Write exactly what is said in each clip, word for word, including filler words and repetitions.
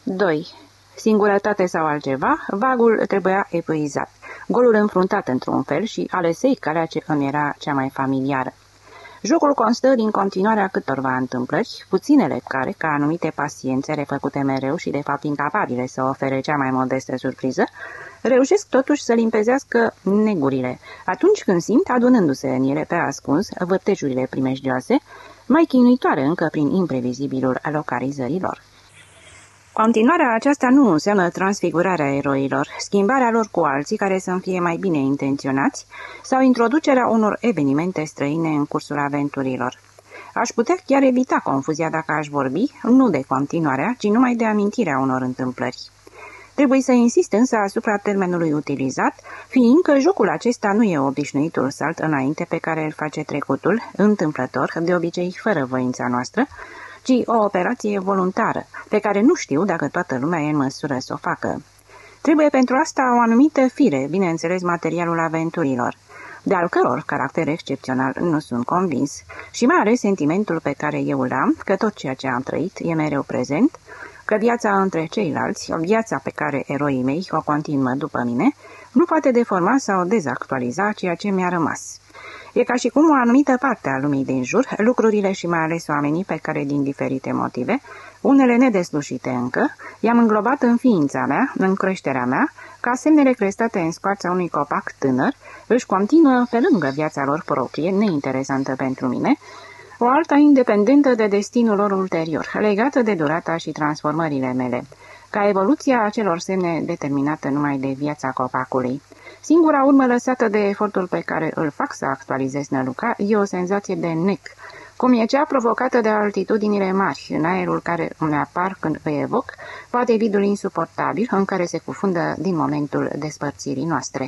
doi. Singurătate sau altceva, vagul trebuia epuizat, golul înfruntat într-un fel și alesei calea ce îmi era cea mai familiară. Jocul constă din continuarea câtorva întâmplări, puținele care, ca anumite paciențe refăcute mereu și de fapt incapabile să ofere cea mai modestă surpriză, reușesc totuși să limpezească negurile, atunci când simt, adunându-se în ele pe ascuns, vârtejurile primejdioase, mai chinuitoare încă prin imprevizibilul localizărilor. Continuarea aceasta nu înseamnă transfigurarea eroilor, schimbarea lor cu alții care să-mi fie mai bine intenționați sau introducerea unor evenimente străine în cursul aventurilor. Aș putea chiar evita confuzia dacă aș vorbi, nu de continuarea, ci numai de amintirea unor întâmplări. Trebuie să insist însă asupra termenului utilizat, fiindcă jocul acesta nu e obișnuitul salt înainte pe care îl face trecutul, întâmplător, de obicei fără voința noastră, ci o operație voluntară, pe care nu știu dacă toată lumea e în măsură să o facă. Trebuie pentru asta o anumită fire, bineînțeles materialul aventurilor, de al căror caracter excepțional nu sunt convins, și mai ales sentimentul pe care eu îl am, că tot ceea ce am trăit e mereu prezent, că viața între ceilalți, viața pe care eroii mei o continuă după mine, nu poate deforma sau dezactualiza ceea ce mi-a rămas. E ca și cum o anumită parte a lumii din jur, lucrurile și mai ales oamenii pe care, din diferite motive, unele nedeslușite încă, i-am înglobat în ființa mea, în creșterea mea, ca semnele crestate în scoarța unui copac tânăr, își continuă pe lângă viața lor proprie, neinteresantă pentru mine, o alta independentă de destinul lor ulterior, legată de durata și transformările mele, ca evoluția acelor semne determinată numai de viața copacului. Singura urmă lăsată de efortul pe care îl fac să actualizez năluca e o senzație de nec, cum e cea provocată de altitudinile mari, în aerul care îmi apar când îi evoc, poate vidul insuportabil în care se cufundă din momentul despărțirii noastre.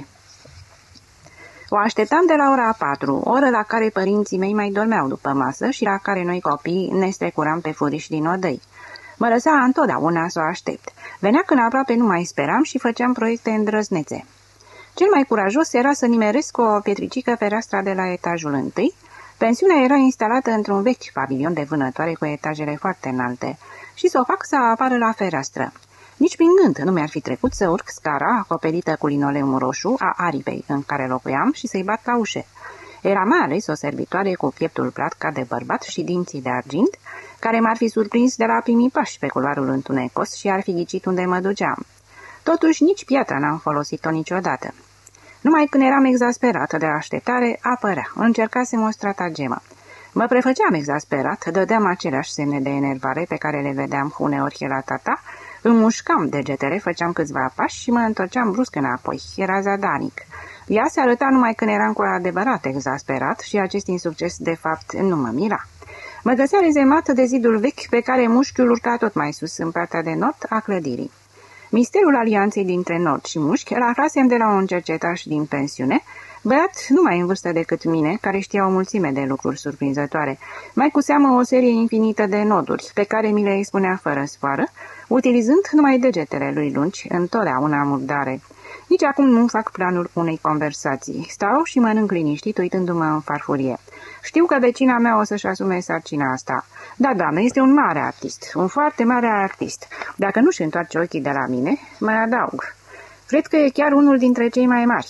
O așteptam de la ora patru, oră la care părinții mei mai dormeau după masă și la care noi copii ne strecuram pe furiș din odăi. Mă lăsa întotdeauna să o aștept. Venea când aproape nu mai speram și făceam proiecte îndrăznețe. Cel mai curajos era să nimeresc cu o pietricică fereastra de la etajul întâi. Pensiunea era instalată într-un vechi pavilion de vânătoare cu etajele foarte înalte și să o fac să apară la fereastră. Nici prin gând nu mi-ar fi trecut să urc scara acoperită cu linoleum roșu a aripei în care locuiam și să-i bat la ușe. Era mai ales o servitoare cu pieptul plat ca de bărbat și dinții de argint, care m-ar fi surprins de la primii pași pe culoarul întunecos și ar fi ghicit unde mă duceam. Totuși, nici piatra n-am folosit-o niciodată. Numai când eram exasperată de așteptare, apărea, încercasem o stratagemă. Mă prefăceam exasperat, dădeam aceleași semne de enervare pe care le vedeam uneori la tata, îmi mușcam degetele, făceam câțiva pași și mă întorceam brusc înapoi. Era zadanic. Ea se arăta numai când eram cu adevărat exasperat și acest insucces, de fapt, nu mă mira. Mă găsea rezemat de zidul vechi pe care mușchiul urca tot mai sus în partea de nord a clădirii. Misterul alianței dintre nord și mușchi îl aflasem de la un cercetaș din pensiune, băiat numai în vârstă decât mine, care știa o mulțime de lucruri surprinzătoare, mai cu seamă o serie infinită de noduri, pe care mi le expunea fără sfoară, utilizând numai degetele lui lungi, întotdeauna murdare. Nici acum nu fac planul unei conversații. Stau și mănânc liniștit, uitându-mă în farfurie. Știu că vecina mea o să-și asume sarcina asta. Da, doamne, este un mare artist, un foarte mare artist. Dacă nu-și întoarce ochii de la mine, mai adaug. Cred că e chiar unul dintre cei mai mari.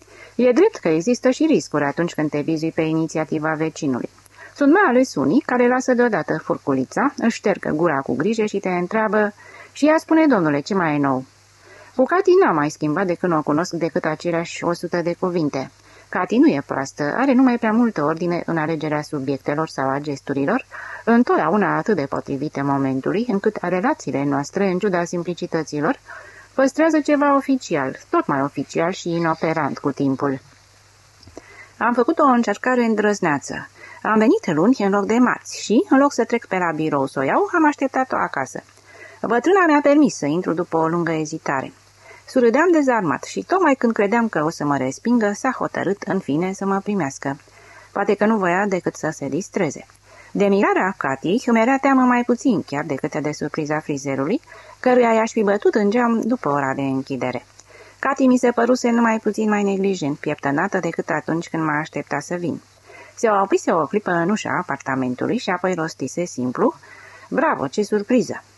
E drept că există și riscuri atunci când te vizui pe inițiativa vecinului. Sunt mai ales unii care lasă deodată furculița, își ștergă gura cu grijă și te întreabă: și ea spune, domnule, ce mai e nou? Cu Cati n-a mai schimbat de când o cunosc decât aceleași o sută de cuvinte. Cati nu e proastă, are numai prea multă ordine în alegerea subiectelor sau a gesturilor, întotdeauna atât de potrivite momentului, încât relațiile noastre, în ciuda simplicităților, păstrează ceva oficial, tot mai oficial și inoperant cu timpul. Am făcut o încercare îndrăzneață. Am venit luni în loc de marți și, în loc să trec pe la birou să o iau, am așteptat-o acasă. Bătrâna mi-a permis să intru după o lungă ezitare. Surâdeam dezarmat și, tocmai când credeam că o să mă respingă, s-a hotărât, în fine, să mă primească. Poate că nu voia decât să se distreze. De mirarea Catiei îmi era teamă mai puțin chiar decât de surpriza frizerului, căruia i-aș fi bătut în geam după ora de închidere. Cati mi se păruse numai puțin mai neglijent, pieptănată decât atunci când m-a așteptat să vin. Se oprise o clipă în ușa apartamentului și apoi rostise simplu: bravo, ce surpriză!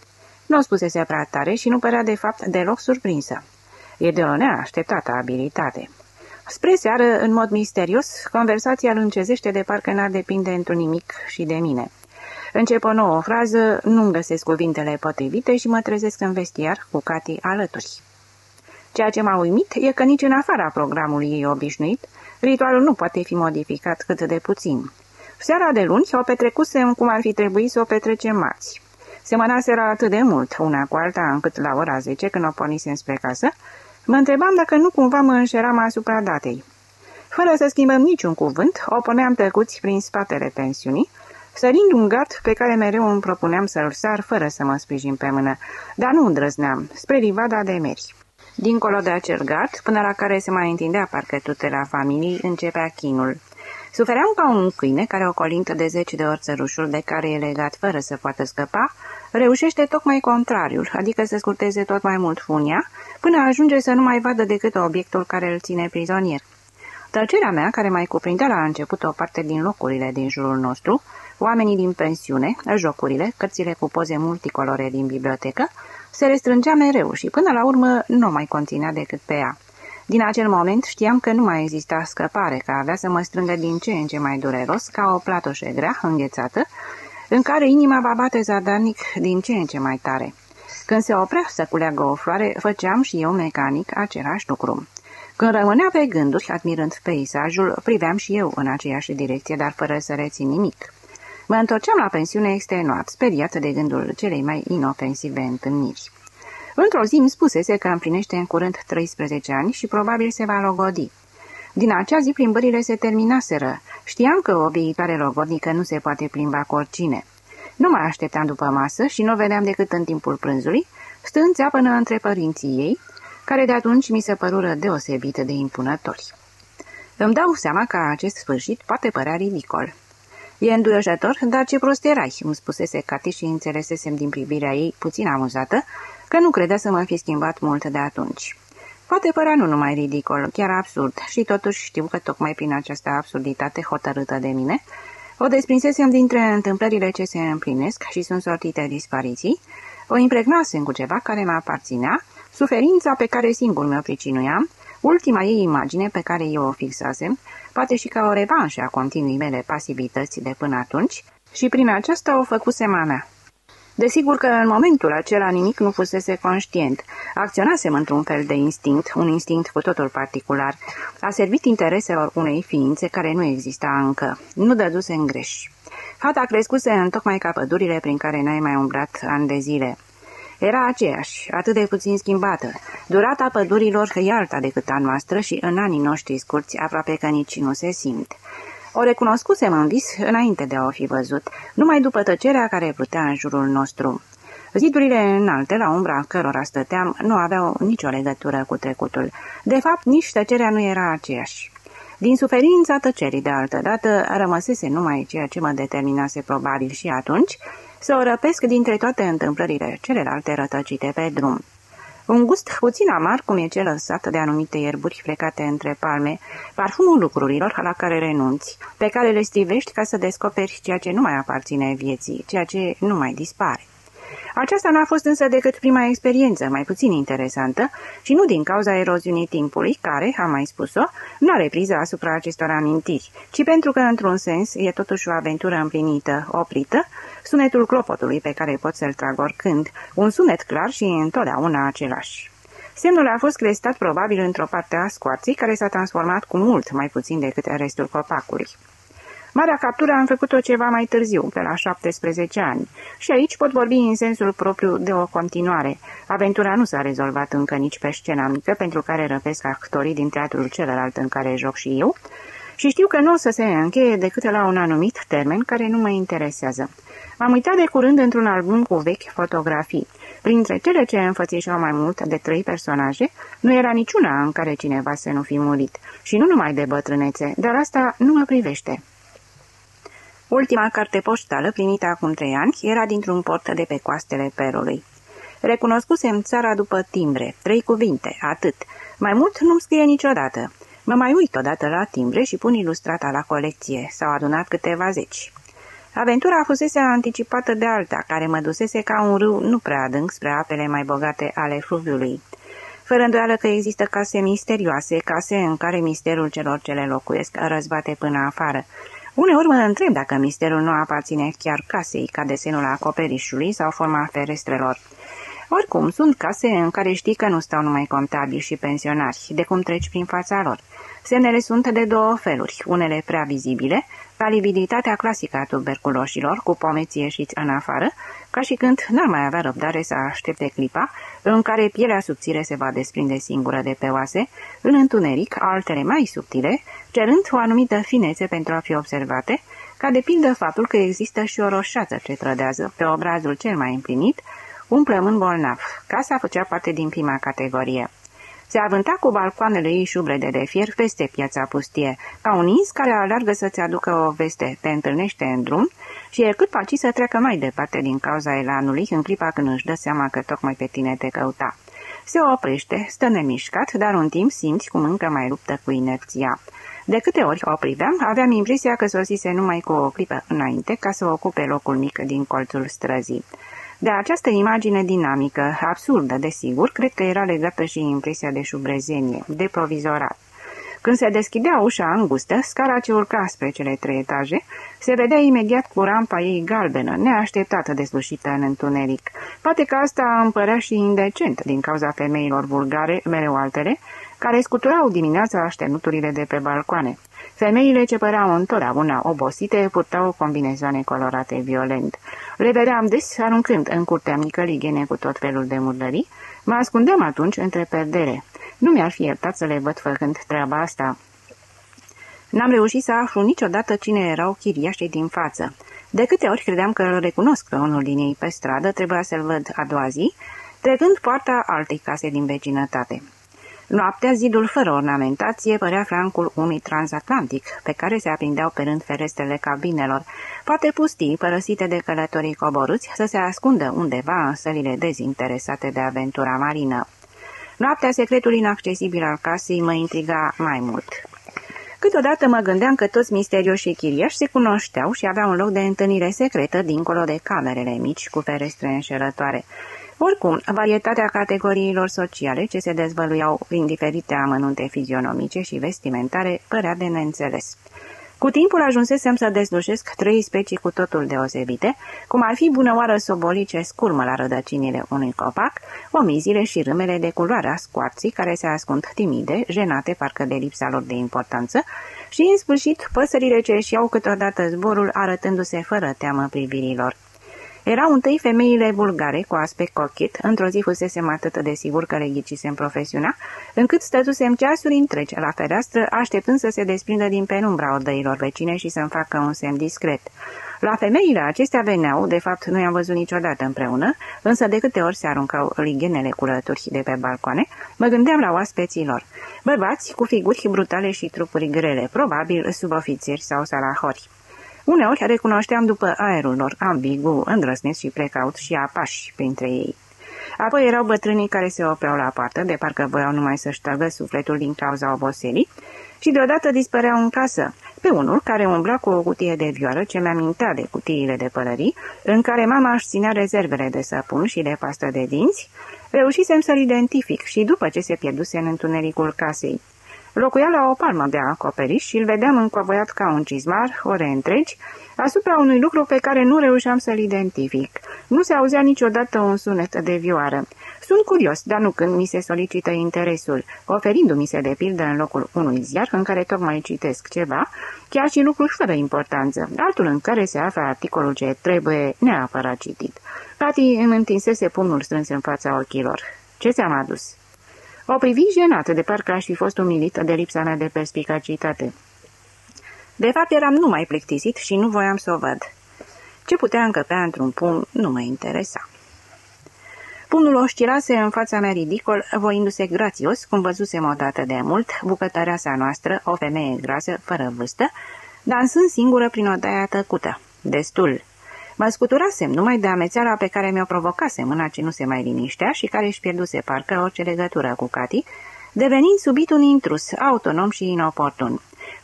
Nu o spusese prea tare și nu părea de fapt deloc surprinsă. E de o neașteptată abilitate. Spre seară, în mod misterios, conversația lâncezește de parcă n-ar depinde într-un nimic și de mine. Încep o nouă frază, nu-mi găsesc cuvintele potrivite și mă trezesc în vestiar cu Cati alături. Ceea ce m-a uimit e că nici în afara programului ei obișnuit, ritualul nu poate fi modificat cât de puțin. Seara de luni o petrecusem cum ar fi trebuit să o petrecem marți. Semănaseră atât de mult una cu alta încât la ora zece, când o pornisem spre casă, mă întrebam dacă nu cumva mă înșeram asupra datei. Fără să schimbăm niciun cuvânt, o puneam tăcuți prin spatele pensiunii, sărind un gard pe care mereu îmi propuneam să-l sar fără să mă sprijin pe mână, dar nu îndrăzneam, spre livada de meri. Dincolo de acel gard, până la care se mai întindea parcă tutela familiei, începea chinul. Sufeream ca un câine care, ocolintă de zeci de ori țărușul de care e legat fără să poată scăpa, reușește tocmai contrariul, adică să scurteze tot mai mult funia, până ajunge să nu mai vadă decât obiectul care îl ține prizonier. Tăcerea mea, care mai cuprindea la început o parte din locurile din jurul nostru, oamenii din pensiune, jocurile, cărțile cu poze multicolore din bibliotecă, se restrângea mereu și până la urmă nu mai conținea decât pe ea. Din acel moment știam că nu mai exista scăpare, că avea să mă strângă din ce în ce mai dureros, ca o platoșe grea, înghețată, în care inima va bate zadarnic din ce în ce mai tare. Când se oprea să culeagă o floare, făceam și eu mecanic același lucru. Când rămânea pe gânduri, admirând peisajul, priveam și eu în aceeași direcție, dar fără să rețin nimic. Mă întorceam la pensiune extenuat, speriat de gândul celei mai inofensive întâlniri. Într-o zi îmi spusese că împlinește în curând treisprezece ani și probabil se va logodi. Din acea zi plimbările se terminaseră. Știam că o viitoare logodnică nu se poate plimba cu oricine. Nu mai așteptam după masă și nu o vedeam decât în timpul prânzului, stând țeapănă între părinții ei, care de atunci mi se părură deosebit de impunători. Îmi dau seama că acest sfârșit poate părea ridicol. E îndurăjător, dar ce prost erai, îmi spusese Cati și înțelesesem din privirea ei, puțin amuzată, că nu credea să mă fi schimbat mult de atunci. Poate părea nu numai ridicol, chiar absurd, și totuși știu că tocmai prin această absurditate hotărâtă de mine, o desprinsesem dintre întâmplările ce se împlinesc și sunt sortite dispariții, o impregnasem cu ceva care mă aparținea, suferința pe care singur mi-o pricinuiam, ultima ei imagine pe care eu o fixasem, poate și ca o revanșă a continui mele pasivități de până atunci, și prin aceasta o făcusem a mea. Desigur că în momentul acela nimic nu fusese conștient. Acționasem într-un fel de instinct, un instinct cu totul particular. A servit intereselor unei ființe care nu exista încă. Nu dăduse în greș. Fata crescuse întocmai ca pădurile prin care n-ai mai umblat ani de zile. Era aceeași, atât de puțin schimbată. Durata pădurilor e alta decât a noastră și în anii noștri scurți aproape că nici nu se simt. O recunoscusem în vis înainte de a o fi văzut, numai după tăcerea care plutea în jurul nostru. Zidurile înalte, la umbra cărora stăteam, nu aveau nicio legătură cu trecutul. De fapt, nici tăcerea nu era aceeași. Din suferința tăcerii de altădată rămăsese numai ceea ce mă determinase probabil și atunci, să o răpesc dintre toate întâmplările celelalte rătăcite pe drum. Un gust puțin amar, cum e cel lăsat de anumite ierburi flecate între palme, parfumul lucrurilor la care renunți, pe care le strivești ca să descoperi ceea ce nu mai aparține vieții, ceea ce nu mai dispare. Aceasta n-a fost însă decât prima experiență, mai puțin interesantă, și nu din cauza eroziunii timpului, care, am mai spus-o, nu are priză asupra acestor amintiri, ci pentru că, într-un sens, e totuși o aventură împlinită, oprită, sunetul clopotului pe care pot să-l trag oricând, un sunet clar și întotdeauna același. Semnul a fost crestat probabil într-o parte a scoarței, care s-a transformat cu mult mai puțin decât restul copacului. Marea captură am făcut-o ceva mai târziu, pe la șaptesprezece ani, și aici pot vorbi în sensul propriu de o continuare. Aventura nu s-a rezolvat încă nici pe scena mică, pentru care răpesc actorii din teatrul celălalt în care joc și eu, și știu că nu o să se încheie decât la un anumit termen care nu mă interesează. M-am uitat de curând într-un album cu vechi fotografii. Printre cele ce înfățișau mai mult de trei personaje, nu era niciuna în care cineva să nu fi murit, și nu numai de bătrânețe, dar asta nu mă privește. Ultima carte poștală, primită acum trei ani, era dintr-un port de pe coastele Perului. Recunoscusem țara după timbre, trei cuvinte, atât. Mai mult nu-mi scrie niciodată. Mă mai uit odată la timbre și pun ilustrata la colecție. S-au adunat câteva zeci. Aventura fusese anticipată de alta, care mă dusese ca un râu nu prea adânc spre apele mai bogate ale fluviului. Fără îndoială că există case misterioase, case în care misterul celor ce le locuiesc răzbate până afară. Uneori mă întreb dacă misterul nu aparține chiar casei, ca desenul acoperișului sau forma ferestrelor. Oricum, sunt case în care știi că nu stau numai contabili și pensionari, de cum treci prin fața lor. Semnele sunt de două feluri, unele prea vizibile, palibilitatea clasică a tuberculoșilor, cu pomeții ieșiți în afară, ca și când n-ar mai avea răbdare să aștepte clipa în care pielea subțire se va desprinde singură de pe oase, în întuneric, altele mai subtile, cerând o anumită finețe pentru a fi observate, ca de pildă faptul că există și o roșață ce trădează pe obrazul cel mai împlinit, un plămân bolnav. Casa făcea parte din prima categorie. Se avânta cu balcoanele ei șubrede de fier peste piața pustie, ca un ins care alergă să-ți aducă o veste, te întâlnește în drum și e cât paci să treacă mai departe din cauza elanului în clipa când își dă seama că tocmai pe tine te căuta. Se oprește, stă nemișcat, dar un timp simți cum încă mai luptă cu inerția. De câte ori o priveam, aveam impresia că sosise numai cu o clipă înainte ca să ocupe locul mic din colțul străzii. De această imagine dinamică, absurdă, desigur, cred că era legată și impresia de șubrezenie, de provizorat. Când se deschidea ușa îngustă, scara ce urca spre cele trei etaje, se vedea imediat cu rampa ei galbenă, neașteptată deslușită în întuneric. Poate că asta îmi părea și indecent din cauza femeilor vulgare, mereu altele, care scuturau dimineața așternuturile de pe balcoane. Femeile ce păreau întotdeauna obosite purtau combinezoane colorate violent. Le vedeam des aruncând în curtea mică lighene cu tot felul de murdării. Mă ascundeam atunci între perdere. Nu mi-ar fi iertat să le văd făcând treaba asta. N-am reușit să aflu niciodată cine erau chiriașii din față. De câte ori credeam că îl recunosc pe unul din ei pe stradă, trebuia să-l văd a doua zi, trecând poarta altei case din vecinătate. Noaptea, zidul fără ornamentație părea flancul unui transatlantic, pe care se aprindeau pe rând ferestrele cabinelor, poate pustii, părăsite de călătorii coborâți, să se ascundă undeva în sălile dezinteresate de aventura marină. Noaptea, secretul inaccesibil al casei mă intriga mai mult. Câteodată mă gândeam că toți misterioșii chiriași se cunoșteau și aveau un loc de întâlnire secretă dincolo de camerele mici cu ferestre înșelătoare. Oricum, varietatea categoriilor sociale ce se dezvăluiau prin diferite amănunte fizionomice și vestimentare părea de neînțeles. Cu timpul ajunsesem să dezlușesc trei specii cu totul deosebite, cum ar fi bunăoară sobolii ce scurmă la rădăcinile unui copac, omizile și râmele de culoarea scoarții care se ascund timide, jenate parcă de lipsa lor de importanță, și, în sfârșit, păsările ce își iau câteodată zborul arătându-se fără teamă privirilor. Erau întâi femeile vulgare, cu aspect cochet, într-o zi fusesem atât de sigur că le ghicisem profesiunea, încât stătusem ceasuri întregi la fereastră, așteptând să se desprindă din penumbra odăilor vecine și să-mi facă un semn discret. La femeile acestea veneau, de fapt nu i-am văzut niciodată împreună, însă de câte ori se aruncau lighenele cu lături de pe balcoane, mă gândeam la oaspeții lor. Bărbați cu figuri brutale și trupuri grele, probabil subofițeri sau salahori. Uneori recunoșteam după aerul lor ambigu, îndrăsneț și precaut și apași printre ei. Apoi erau bătrânii care se opreau la poartă, de parcă voiau numai să-și tragă sufletul din cauza oboselii, și deodată dispăreau în casă. Pe unul care umbla cu o cutie de vioară ce mi-amintea de cutiile de pălării, în care mama își ținea rezervele de săpun și de pastă de dinți, reușisem să-l identific și după ce se pierduse în întunericul casei. Locuia la o palmă de acoperiș și îl vedeam încovoiat ca un cizmar, ore întregi, asupra unui lucru pe care nu reușeam să-l identific. Nu se auzea niciodată un sunet de vioară. Sunt curios, dar nu când mi se solicită interesul, oferindu-mi se de pildă în locul unui ziar în care tocmai citesc ceva, chiar și lucruri fără importanță, altul în care se află articolul ce trebuie neapărat citit. Tati îmi întinsese pumnul strâns în fața ochilor. Ce ți-am adus? O privi jenată, de parcă aș fi fost umilită de lipsa mea de perspicacitate. De fapt, eram numai plictisit și nu voiam să o văd. Ce putea încăpea într-un pumn nu mă interesa. Pumnul oscilase în fața mea ridicol, voindu-se grațios, cum văzusem odată de mult, bucătăreasa noastră, o femeie grasă, fără vârstă, dansând singură prin odaia tăcută. Destul. Mă scuturasem numai de amețeala pe care mi-o provocase mâna ce nu se mai liniștea și care își pierduse parcă orice legătură cu Cati, devenind subit un intrus, autonom și inoportun.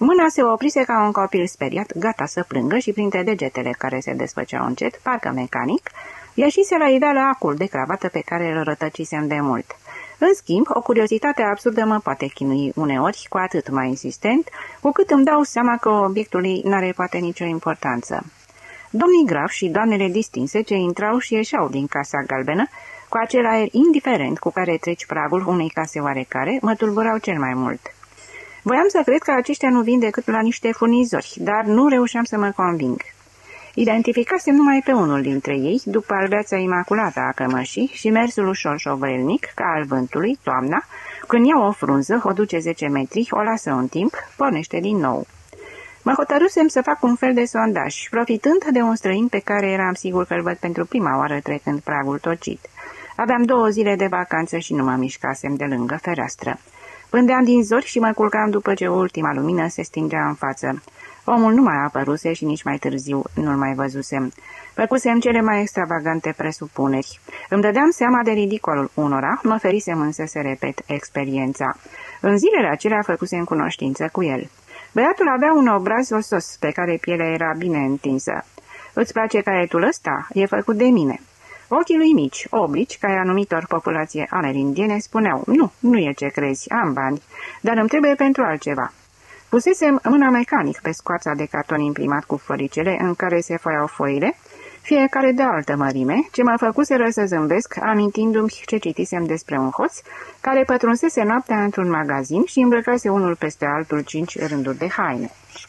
Mâna se oprise ca un copil speriat, gata să plângă și printre degetele care se desfăceau încet, parcă mecanic, ieșise la iveală acul de cravată pe care îl rătăcisem de mult. În schimb, o curiozitate absurdă mă poate chinui uneori, cu atât mai insistent, cu cât îmi dau seama că obiectul ei n-are poate nicio importanță. Domnii graf și doamnele distinse ce intrau și ieșeau din casa galbenă, cu acel aer indiferent cu care treci pragul unei case oarecare, mă tulburau cel mai mult. Voiam să cred că aceștia nu vin decât la niște furnizori, dar nu reușeam să mă conving. Identificasem numai pe unul dintre ei, după albeața imaculată a cămășii și mersul ușor șovăielnic, ca al vântului, toamna, când ia o frunză, o duce zece metri, o lasă un timp, pornește din nou. Mă hotărâsem să fac un fel de sondaj, profitând de un străin pe care eram sigur că îl văd pentru prima oară trecând pragul tocit. Aveam două zile de vacanță și nu mă mișcasem de lângă fereastră. Pândeam din zori și mă culcam după ce ultima lumină se stingea în față. Omul nu mai apăruse și nici mai târziu nu-l mai văzusem. Făcusem cele mai extravagante presupuneri. Îmi dădeam seama de ridicolul unora, mă ferisem însă să repet experiența. În zilele acelea făcusem cunoștință cu el. Băiatul avea un obraz osos pe care pielea era bine întinsă. "Îți place caietul ăsta? E făcut de mine." Ochii lui mici, oblici, ca anumitor populație amerindiene, spuneau: "Nu, nu e ce crezi, am bani, dar îmi trebuie pentru altceva." Pusesem mâna mecanic pe scoarța de carton imprimat cu floricele în care se foiau foile, fiecare de altă mărime, ce mă făcuseră să zâmbesc, amintindu-mi ce citisem despre un hoț care pătrunsese noaptea într-un magazin și îmbrăcase unul peste altul cinci rânduri de haine.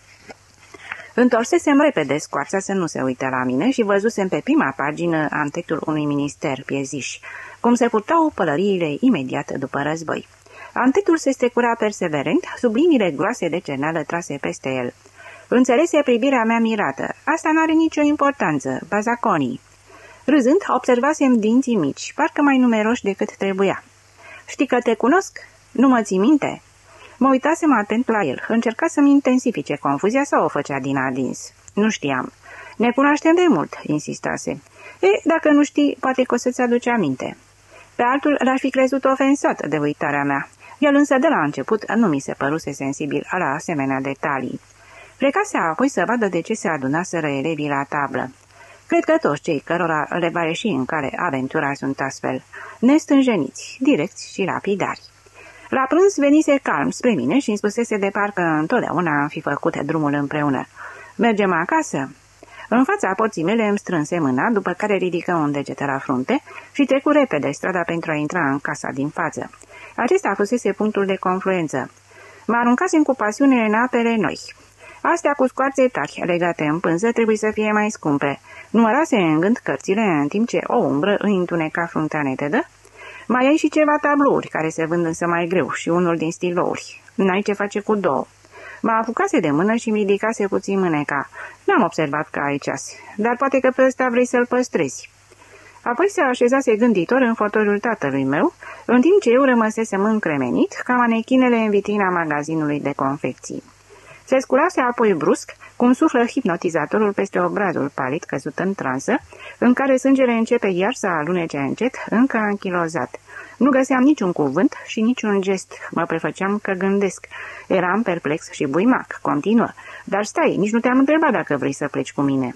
Întorsesem repede scoarța să nu se uite la mine și văzusem pe prima pagină antetul unui minister pieziș, cum se purtau pălăriile imediat după război. Antetul se strecura perseverent, sub liniile groase de cerneală trase peste el. Înțelese privirea mea mirată. "Asta n-are nicio importanță, bazaconii." Râzând, observasem dinții mici, parcă mai numeroși decât trebuia. "Știi că te cunosc? Nu mă ții minte?" Mă uitasem atent la el. Încerca să-mi intensifice confuzia sau o făcea din adins. Nu știam. "Ne cunoaștem de mult," insistase. "E, dacă nu știi, poate că o să-ți aduce aminte." Pe altul l-aș fi crezut ofensat de uitarea mea. El însă de la început nu mi se păruse sensibil la asemenea detalii. Plecase apoi să vadă de ce se adunaseră elevii la tablă. Cred că toți cei cărora le va ieși în cale aventura sunt astfel, nestânjeniți, direcți și lapidari. La prânz venise calm spre mine și îmi spusese de parcă întotdeauna am fi făcut drumul împreună. "Mergem acasă?" În fața porții mele îmi strânse mâna, după care ridică un deget la frunte și trecu repede strada pentru a intra în casa din față. Acesta fusese punctul de confluență. Mă aruncasem cu pasiune în apele noi. Astea cu scoarțe tari, legate în pânză, trebuie să fie mai scumpe. Numărase în gând cărțile, în timp ce o umbră îi întuneca fruntea netedă. Mai ai și ceva tablouri, care se vând însă mai greu, și unul din stilouri. N-ai ce face cu două. Mă apucase de mână și mi ridicase puțin mâneca. N-am observat că ai ceas, dar poate că pe ăsta vrei să-l păstrezi. Apoi se așezase gânditor în fotoliul tatălui meu, în timp ce eu rămăsesem încremenit ca manechinele în vitrina magazinului de confecții. Se sculase apoi brusc, cum suflă hipnotizatorul peste obrazul palid căzut în transă, în care sângele începe iar să alunece încet, încă anchilozat. Nu găseam niciun cuvânt și niciun gest, mă prefăceam că gândesc. Eram perplex și buimac, continuă. "Dar stai, nici nu te-am întrebat dacă vrei să pleci cu mine."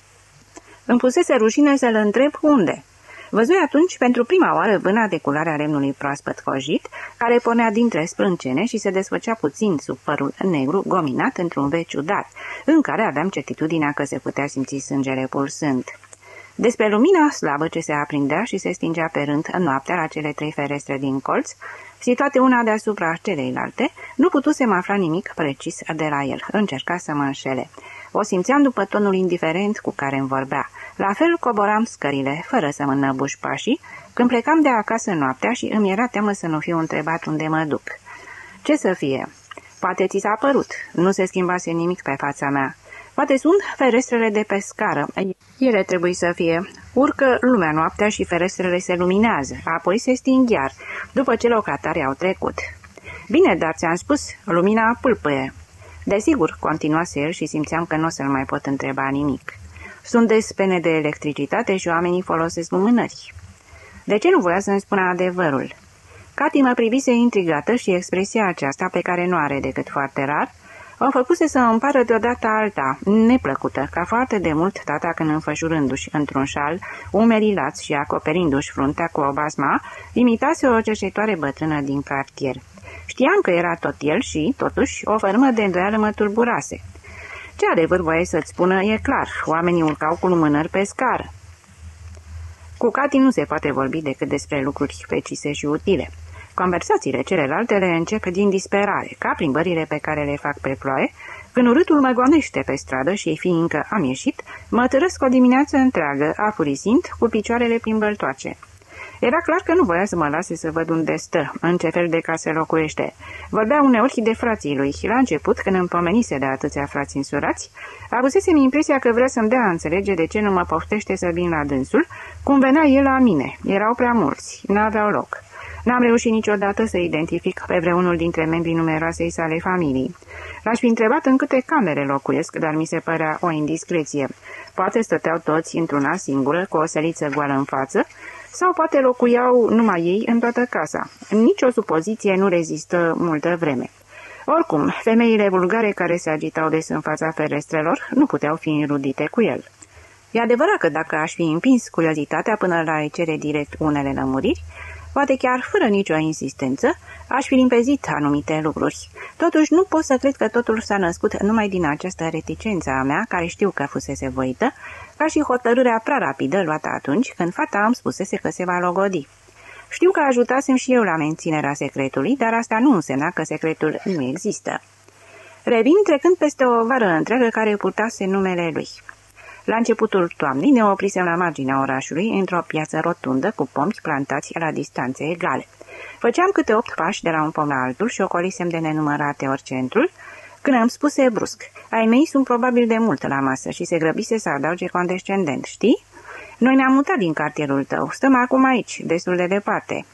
Îmi pusese rușine să-l întreb unde. Văzui atunci pentru prima oară vâna de culoare a lemnului proaspăt cojit, care pornea dintre sprâncene și se desfăcea puțin sub părul negru gominat într-un veci ciudat, în care aveam certitudinea că se putea simți sângele pulsând. Despre lumina slabă ce se aprindea și se stingea pe rând în noaptea la cele trei ferestre din colț, situate una deasupra celeilalte, nu putusem afla nimic precis de la el. Încerca să mă înșele. O simțeam după tonul indiferent cu care îmi vorbea. La fel coboram scările, fără să mă înăbuș pașii, când plecam de acasă noaptea și îmi era teamă să nu fiu întrebat unde mă duc. Ce să fie? Poate ți s-a părut. Nu se schimbase nimic pe fața mea. Poate sunt ferestrele de pe scară. Ele trebuie să fie. Urcă lumea noaptea și ferestrele se luminează, apoi se sting iar, după ce locatarii au trecut. Bine, dar ți-am spus, lumina pâlpâie. Desigur, continuase el și simțeam că nu o să-l mai pot întreba nimic. Sunt despene de electricitate și oamenii folosesc lumânări. De ce nu voia să-mi spună adevărul? Cati mă privise intrigată și expresia aceasta, pe care nu are decât foarte rar, O făcuse să împară deodată alta, neplăcută, ca foarte de mult tata când înfășurându-și într-un șal, umerii lați și acoperindu-și fruntea cu o basma, imitase o cercetoare bătrână din cartier. Știam că era tot el și, totuși, o fărâmă de îndoială mă tulburase. Ce adevăr voie să-ți spună e clar, oamenii urcau cu lumânări pe scară. Cu Cati nu se poate vorbi decât despre lucruri precise și utile. Conversațiile celelalte le încep din disperare, ca plimbările pe care le fac pe ploaie, când urâtul mă gonește pe stradă și, fiindcă am ieșit, mă târăsc o dimineață întreagă, afurisind, cu picioarele plimbăltoace. Era clar că nu voia să mă lase să văd unde stă, în ce fel de casă locuiește. Vorbea uneori de frații lui și la început, când îmi pomenise de atâția frați însurați, avusesem impresia că vrea să-mi dea a înțelege de ce nu mă poftește să vin la dânsul, cum venea el la mine. Erau prea mulți, n-aveau loc. N-am reușit niciodată să identific pe vreunul dintre membrii numeroasei sale familii. L-aș fi întrebat în câte camere locuiesc, dar mi se părea o indiscreție. Poate stăteau toți într-una singură, cu o săliță goală în față, sau poate locuiau numai ei în toată casa. Nici o supoziție nu rezistă multă vreme. Oricum, femeile vulgare care se agitau des în fața ferestrelor nu puteau fi înrudite cu el. E adevărat că dacă aș fi împins curiozitatea până la a-i cere direct unele lămuriri, poate chiar fără nicio insistență, aș fi limpezit anumite lucruri. Totuși, nu pot să cred că totul s-a născut numai din această reticență a mea, care știu că fusese voită, ca și hotărârea prea rapidă luată atunci când fata îmi spusese că se va logodi. Știu că ajutasem și eu la menținerea secretului, dar asta nu însemna că secretul nu există. Revin trecând peste o vară întreagă care purtase numele lui. La începutul toamnei ne oprisem la marginea orașului, într-o piață rotundă cu pomi plantați la distanțe egale. Făceam câte opt pași de la un pom la altul și ocolisem de nenumărate ori centrul, când îmi spuse brusc: ai mei sunt probabil de mult la masă, și se grăbise să adauge condescendent, știi? Noi ne-am mutat din cartierul tău, stăm acum aici, destul de departe.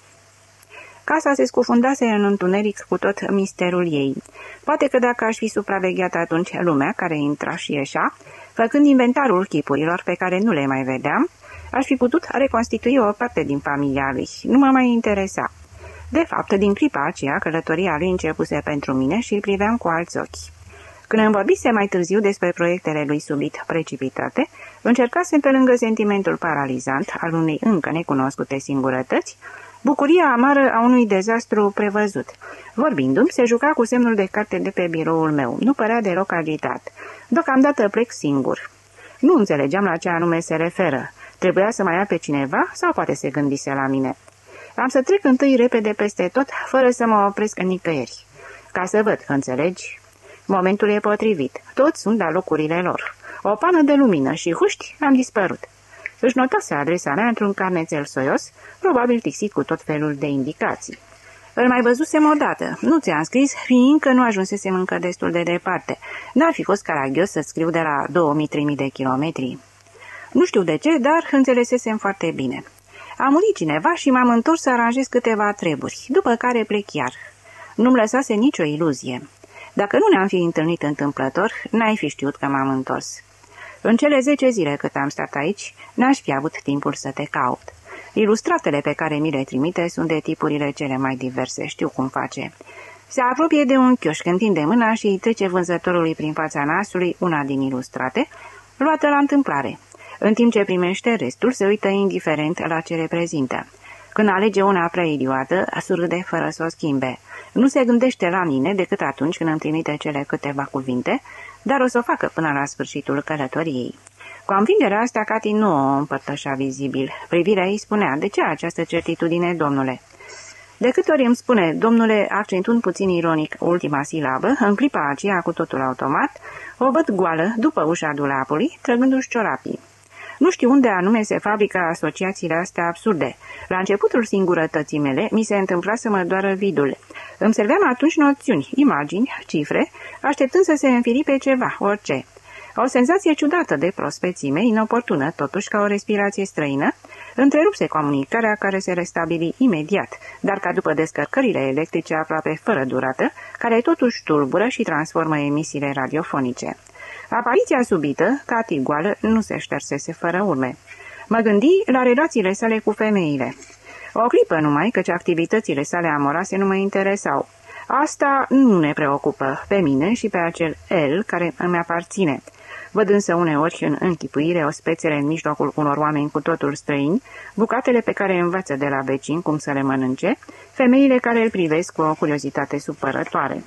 Casa se scufundase în întuneric cu tot misterul ei. Poate că dacă aș fi supravegheat atunci lumea care intra și ieșea, făcând inventarul chipurilor pe care nu le mai vedeam, aș fi putut reconstitui o parte din familia lui. Nu mă mai interesa. De fapt, din clipa aceea, călătoria lui începuse pentru mine și îl priveam cu alți ochi. Când îmi vorbise mai târziu despre proiectele lui subit precipitate, încercasem pe lângă sentimentul paralizant al unei încă necunoscute singurătăți, bucuria amară a unui dezastru prevăzut. Vorbindu-mi, se juca cu semnul de carte de pe biroul meu. Nu părea deloc agitat. Deocamdată plec singur. Nu înțelegeam la ce anume se referă. Trebuia să mai ia pe cineva sau poate se gândise la mine? Am să trec întâi repede peste tot, fără să mă opresc nicăieri. Ca să văd, înțelegi? Momentul e potrivit. Toți sunt la locurile lor. O pană de lumină și, huști, am dispărut. Își notase adresa mea într-un carnețel soios, probabil tixit cu tot felul de indicații. Îl mai văzusem odată. Nu ți-am scris, fiindcă nu ajunsesem încă destul de departe. N-ar fi fost caragios să scriu de la două mii trei mii de kilometri. Nu știu de ce, dar înțelesesem foarte bine. A murit cineva și m-am întors să aranjez câteva treburi, după care plec iar. Nu-mi lăsase nicio iluzie. Dacă nu ne-am fi întâlnit întâmplător, n-ai fi știut că m-am întors. În cele zece zile cât am stat aici, n-aș fi avut timpul să te caut. Ilustratele pe care mi le trimite sunt de tipurile cele mai diverse, știu cum face. Se apropie de un chioșc, întinde mâna și îi trece vânzătorului prin fața nasului una din ilustrate, luată la întâmplare. În timp ce primește restul, se uită indiferent la ce reprezintă. Când alege una prea idiotă, surâde fără să o schimbe. Nu se gândește la mine decât atunci când îmi trimite cele câteva cuvinte, dar o să o facă până la sfârșitul călătoriei. Convingerea asta Cati nu o împărtășea vizibil. Privirea ei spunea: de ce această certitudine, domnule? De câte ori îmi spune domnule, accentuând puțin ironic ultima silabă, în clipa aceea cu totul automat, o văd goală după ușa dulapului, trăgându-și ciorapii. Nu știu unde anume se fabrică asociațiile astea absurde. La începutul singurătății mele, mi se întâmpla să mă doară vidul. Îmi serveam atunci noțiuni, imagini, cifre, așteptând să se înfiripe ceva, orice. O senzație ciudată de prospeții mei, inoportună, totuși ca o respirație străină, întrerupse comunicarea care se restabili imediat, dar ca după descărcările electrice aproape fără durată, care totuși tulbură și transformă emisiile radiofonice. Apariția subită, Cati goală, nu se ștersese fără urme. Mă gândi la relațiile sale cu femeile. O clipă numai, căci activitățile sale amoroase nu mă interesau. Asta nu ne preocupă pe mine și pe acel el care îmi aparține. Văd însă uneori în închipuire o spețele în mijlocul unor oameni cu totul străini, bucatele pe care învață de la vecini cum să le mănânce, femeile care îl privesc cu o curiozitate supărătoare.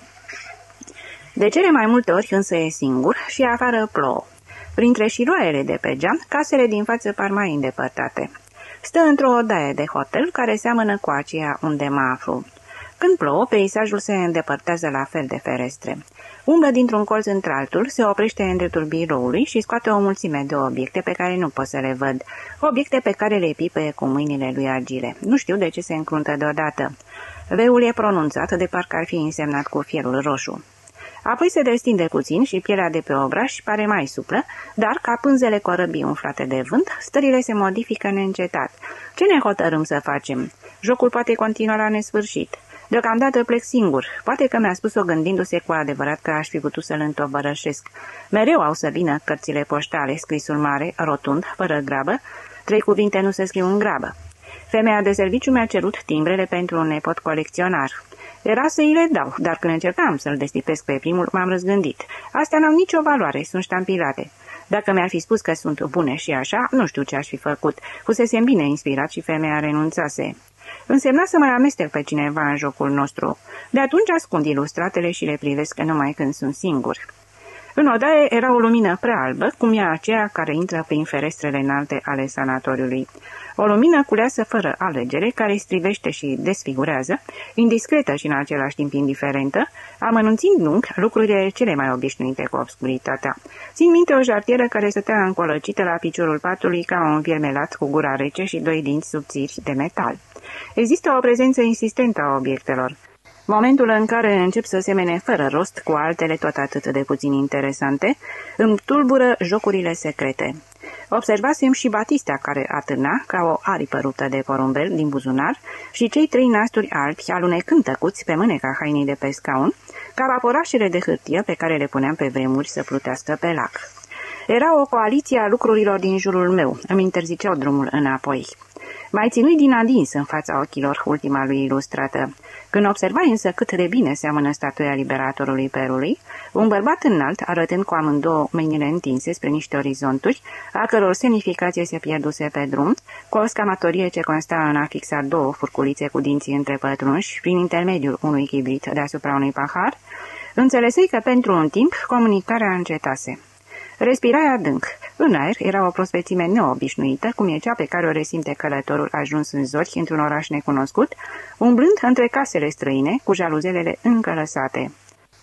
De cele mai multe ori însă e singur și afară plouă. Printre șiroaiele de pe geam, casele din față par mai îndepărtate. Stă într-o odaie de hotel care seamănă cu aceea unde mă aflu. Când plouă, peisajul se îndepărtează la fel de ferestre. Umblă dintr-un colț într-altul, se oprește în dreptul biroului și scoate o mulțime de obiecte pe care nu pot să le văd. Obiecte pe care le pipăie cu mâinile lui agile. Nu știu de ce se încruntă deodată. V-ul e pronunțat de parcă ar fi însemnat cu fierul roșu. Apoi se destinde puțin și pielea de pe obraj pare mai suplă, dar, ca pânzele corăbii umflate de vânt, stările se modifică neîncetat. Ce ne hotărâm să facem? Jocul poate continua la nesfârșit. Deocamdată plec singur. Poate că mi-a spus-o gândindu-se cu adevărat că aș fi putut să-l întovărășesc. Mereu au să vină cărțile poștale, scrisul mare, rotund, fără grabă. Trei cuvinte nu se scriu în grabă. Femeia de serviciu mi-a cerut timbrele pentru un nepot colecționar. Era să îi le dau, dar când încercam să-l destipesc pe primul, m-am răzgândit. Astea n-au nicio valoare, sunt ștampilate. Dacă mi-ar fi spus că sunt bune și așa, nu știu ce aș fi făcut. Fusesem bine inspirat și femeia renunțase. Însemna să mai amestec pe cineva în jocul nostru. De atunci ascund ilustratele și le privesc numai când sunt singur. În odaie era o lumină prea albă, cum e aceea care intră prin ferestrele înalte ale sanatoriului. O lumină culeasă fără alegere, care strivește și desfigurează, indiscretă și în același timp indiferentă, amănunțind lung lucrurile cele mai obișnuite cu obscuritatea. Țin minte o jartieră care stătea încolăcită la piciorul patului ca un viermelat cu gura rece și doi dinți subțiri de metal. Există o prezență insistentă a obiectelor. Momentul în care încep să semene fără rost cu altele tot atât de puțin interesante, îmi tulbură jocurile secrete. Observasem și Batistea care atârna, ca o aripă ruptă de porumbel din buzunar, și cei trei nasturi albi alunecând tăcuți pe mâneca hainei de pe scaun, ca vaporașele de hârtie pe care le puneam pe vremuri să plutească pe lac. Era o coaliție a lucrurilor din jurul meu, îmi interziceau drumul înapoi. Mai ținui din adins în fața ochilor ultima lui ilustrată. Când observai însă cât de bine seamănă statuia liberatorului Perului, un bărbat înalt, arătând cu amândouă mâinile întinse spre niște orizonturi, a căror semnificație se pierduse pe drum, cu o scamatorie ce consta în a fixa două furculițe cu dinții întrepătrunși prin intermediul unui chibrit deasupra unui pahar, înțelesei că pentru un timp comunicarea încetase. Respirai adânc. În aer era o prospețime neobișnuită, cum e cea pe care o resimte călătorul ajuns în zori într-un oraș necunoscut, umblând între casele străine, cu jaluzelele încă lăsate.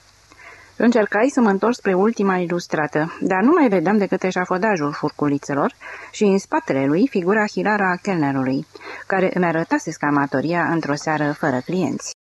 Încercai să mă întorc spre ultima ilustrată, dar nu mai vedeam decât eșafodajul furculițelor și în spatele lui figura hilară a chelnerului, care îmi arătase scamatoria într-o seară fără clienți.